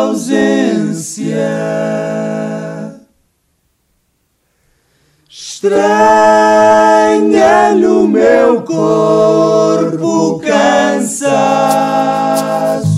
ausência. Estranha no meu corpo cansaço.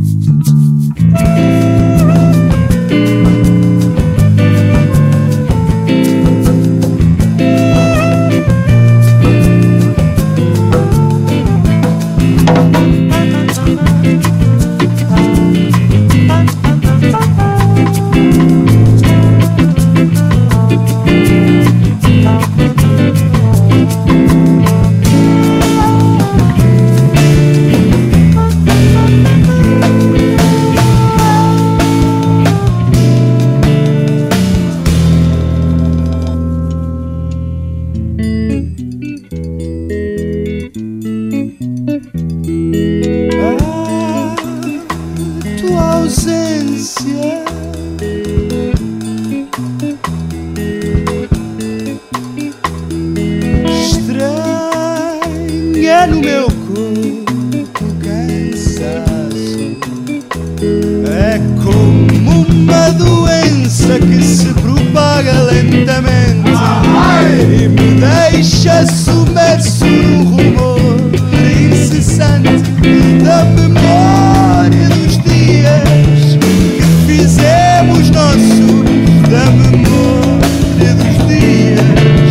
Estranha no meu corpo cansaço. É como uma doença que se propaga lentamente e me deixa submerso num rumor incessante da memória dos dias que fizemos nosso, da memória dos dias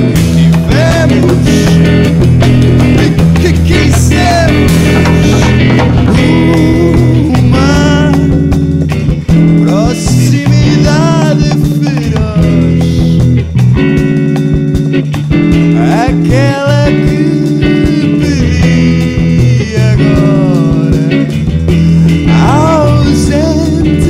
que quisemos, uma proximidade feroz, aquela que pedi agora, ausente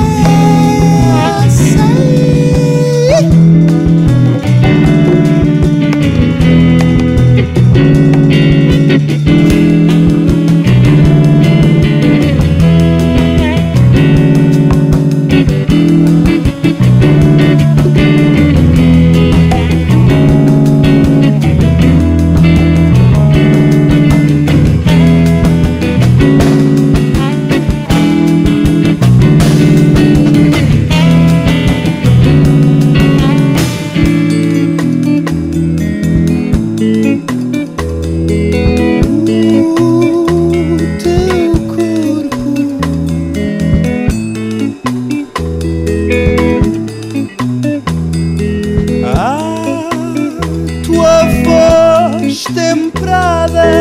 temperada,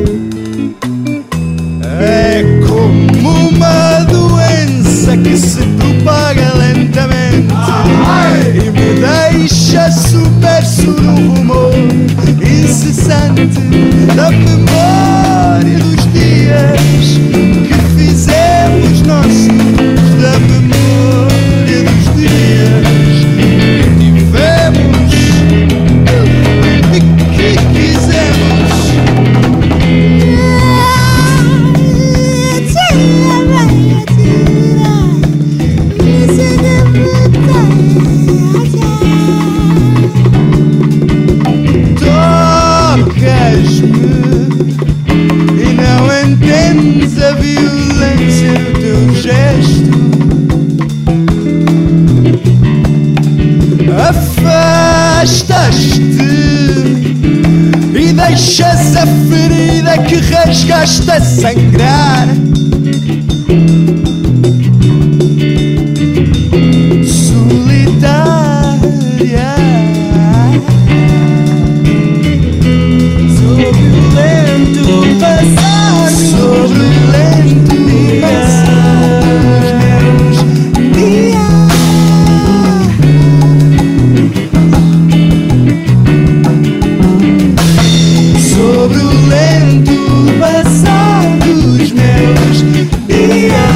é como uma doença que se propaga lentamente e me deixa submerso num rumor incessante da memória dos dias que fizemos nossos, da memória dos dias que tivemos e que quisemos. Tocas-me e não entendes a violência do teu gesto. Afastas-te e deixas a ferida que rasgaste a sangrar. Solitária, sobre o lento passar, sobre o lento passar dos meus dias. Sobre o lento passar dos meus dias.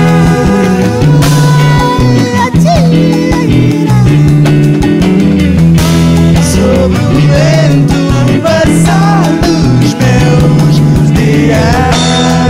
Sobre o lento passar dos meus dias.